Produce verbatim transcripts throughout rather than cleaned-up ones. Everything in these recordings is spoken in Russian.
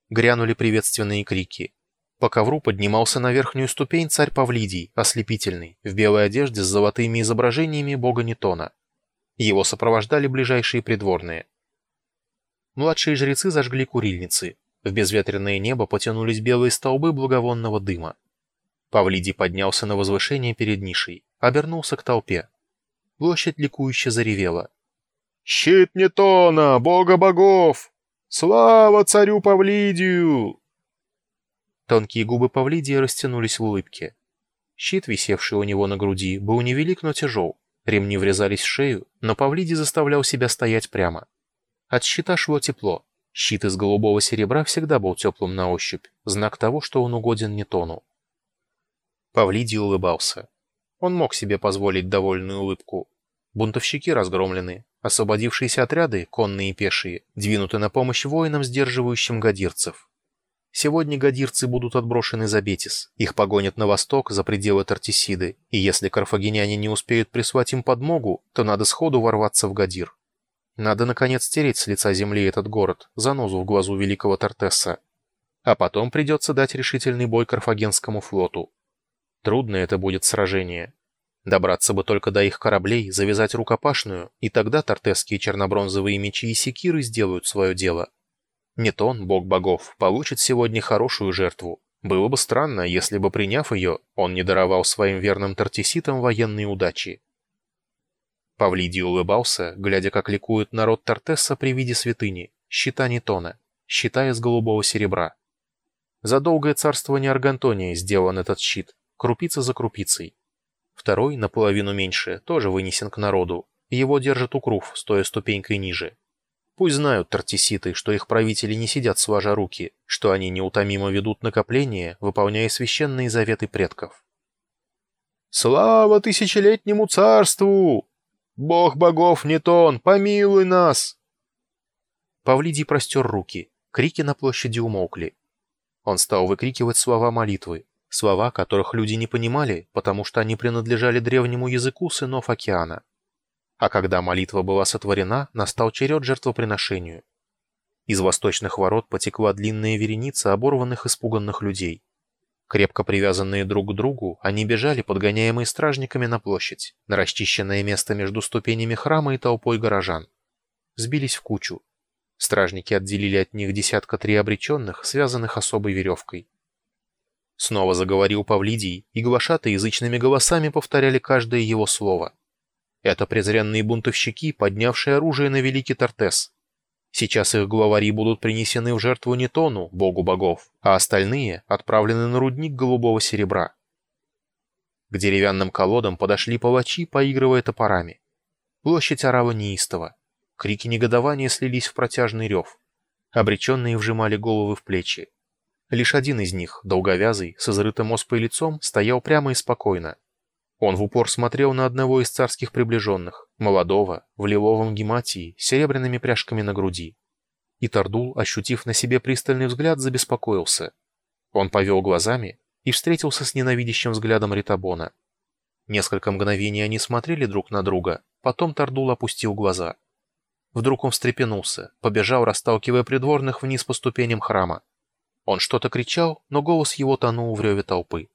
Грянули приветственные крики. По ковру поднимался на верхнюю ступень царь Павлидий, ослепительный, в белой одежде с золотыми изображениями бога Нетона. Его сопровождали ближайшие придворные. Младшие жрецы зажгли курильницы. В безветренное небо потянулись белые столбы благовонного дыма. Павлидий поднялся на возвышение перед нишей, обернулся к толпе. Площадь ликующе заревела. «Щит Нетона, бога богов! Слава царю Павлидию!» Тонкие губы Павлидия растянулись в улыбке. Щит, висевший у него на груди, был невелик, но тяжел. Ремни врезались в шею, но Павлидий заставлял себя стоять прямо. От щита шло тепло. Щит из голубого серебра всегда был теплым на ощупь, знак того, что он угоден Нетону. Павлидий улыбался. Он мог себе позволить довольную улыбку. Бунтовщики разгромлены, освободившиеся отряды, конные и пешие, двинуты на помощь воинам, сдерживающим гадирцев. Сегодня гадирцы будут отброшены за Бетис, их погонят на восток, за пределы Тартисиды, и если карфагеняне не успеют прислать им подмогу, то надо сходу ворваться в Гадир. Надо, наконец, стереть с лица земли этот город, занозу в глазу великого Тартесса. А потом придется дать решительный бой карфагенскому флоту. Трудно это будет сражение. Добраться бы только до их кораблей, завязать рукопашную, и тогда тартесские чернобронзовые мечи и секиры сделают свое дело. Нетон, бог богов, получит сегодня хорошую жертву. Было бы странно, если бы, приняв ее, он не даровал своим верным тартиситам военной удачи. Павлидий улыбался, глядя, как ликует народ Тартесса при виде святыни, щита Нетона, щита из голубого серебра. За долгое царствование Аргантония сделан этот щит, крупица за крупицей. Второй, наполовину меньше, тоже вынесен к народу, и его держит Укруф, стоя ступенькой ниже. Пусть знают тартиситы, что их правители не сидят сложа руки, что они неутомимо ведут накопления, выполняя священные заветы предков. «Слава тысячелетнему царству! Бог богов Нетон, помилуй нас!» Павлидий простер руки, крики на площади умолкли. Он стал выкрикивать слова молитвы, слова, которых люди не понимали, потому что они принадлежали древнему языку сынов океана. А когда молитва была сотворена, настал черед жертвоприношению. Из восточных ворот потекла длинная вереница оборванных испуганных людей. Крепко привязанные друг к другу, они бежали, подгоняемые стражниками, на площадь, на расчищенное место между ступенями храма и толпой горожан. Сбились в кучу. Стражники отделили от них десятка три обреченных, связанных особой веревкой. Снова заговорил Павлидий, и глашатые язычными голосами повторяли каждое его слово. Это презренные бунтовщики, поднявшие оружие на великий Тартес. Сейчас их главари будут принесены в жертву Нетону, богу богов, а остальные отправлены на рудник голубого серебра. К деревянным колодам подошли палачи, поигрывая топорами. Площадь орала неистово. Крики негодования слились в протяжный рев. Обреченные вжимали головы в плечи. Лишь один из них, долговязый, с изрытым оспой лицом, стоял прямо и спокойно. Он в упор смотрел на одного из царских приближенных, молодого, в лиловом гематии, с серебряными пряжками на груди. И Тардул, ощутив на себе пристальный взгляд, забеспокоился. Он повел глазами и встретился с ненавидящим взглядом Ритабона. Несколько мгновений они смотрели друг на друга, потом Тардул опустил глаза. Вдруг он встрепенулся, побежал, расталкивая придворных вниз по ступеням храма. Он что-то кричал, но голос его тонул в реве толпы.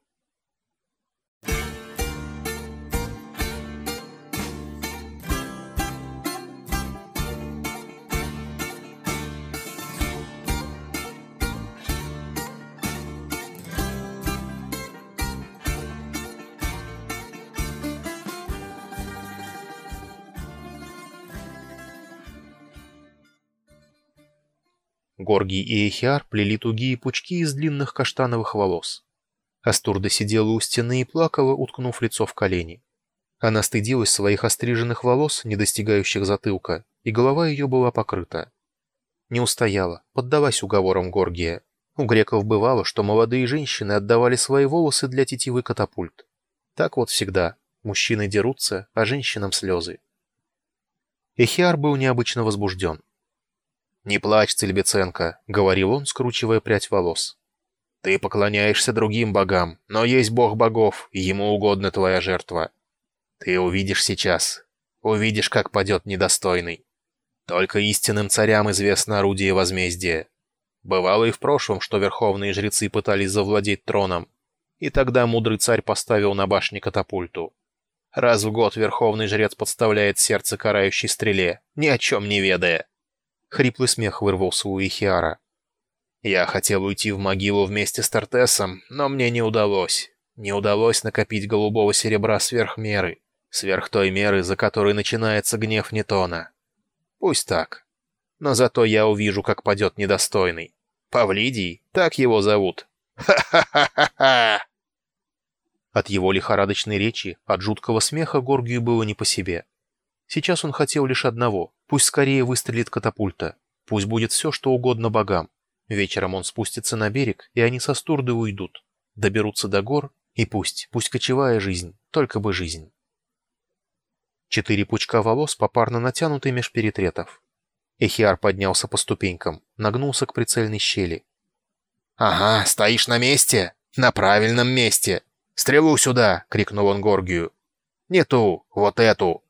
Горгий и Эхиар плели тугие пучки из длинных каштановых волос. Астурда сидела у стены и плакала, уткнув лицо в колени. Она стыдилась своих остриженных волос, не достигающих затылка, и голова ее была покрыта. Не устояла, поддалась уговорам Горгия. У греков бывало, что молодые женщины отдавали свои волосы для тетивы катапульт. Так вот всегда. Мужчины дерутся, а женщинам слезы. Эхиар был необычно возбужден. «Не плачь, Цельбеценко», — говорил он, скручивая прядь волос. «Ты поклоняешься другим богам, но есть бог богов, и ему угодна твоя жертва. Ты увидишь сейчас, увидишь, как падет недостойный. Только истинным царям известно орудие возмездия. Бывало и в прошлом, что верховные жрецы пытались завладеть троном, и тогда мудрый царь поставил на башне катапульту. Раз в год верховный жрец подставляет сердце карающей стреле, ни о чем не ведая. Хриплый смех вырвался у Ихиара. Я хотел уйти в могилу вместе с Тартесом, но мне не удалось. Не удалось накопить голубого серебра сверх меры, сверх той меры, за которой начинается гнев Нетона. Пусть так. Но зато я увижу, как падет недостойный. Павлидий, так его зовут. Ха-ха-ха-ха-ха! От его лихорадочной речи, от жуткого смеха Горгию было не по себе. Сейчас он хотел лишь одного: пусть скорее выстрелит катапульта. Пусть будет все, что угодно богам. Вечером он спустится на берег, и они со Стурды уйдут. Доберутся до гор, и пусть, пусть кочевая жизнь, только бы жизнь. Четыре пучка волос попарно натянуты меж перетретов. Эхиар поднялся по ступенькам, нагнулся к прицельной щели. «Ага, стоишь на месте? На правильном месте! Стрелу сюда!» — крикнул он Горгию. «Не ту, вот эту!»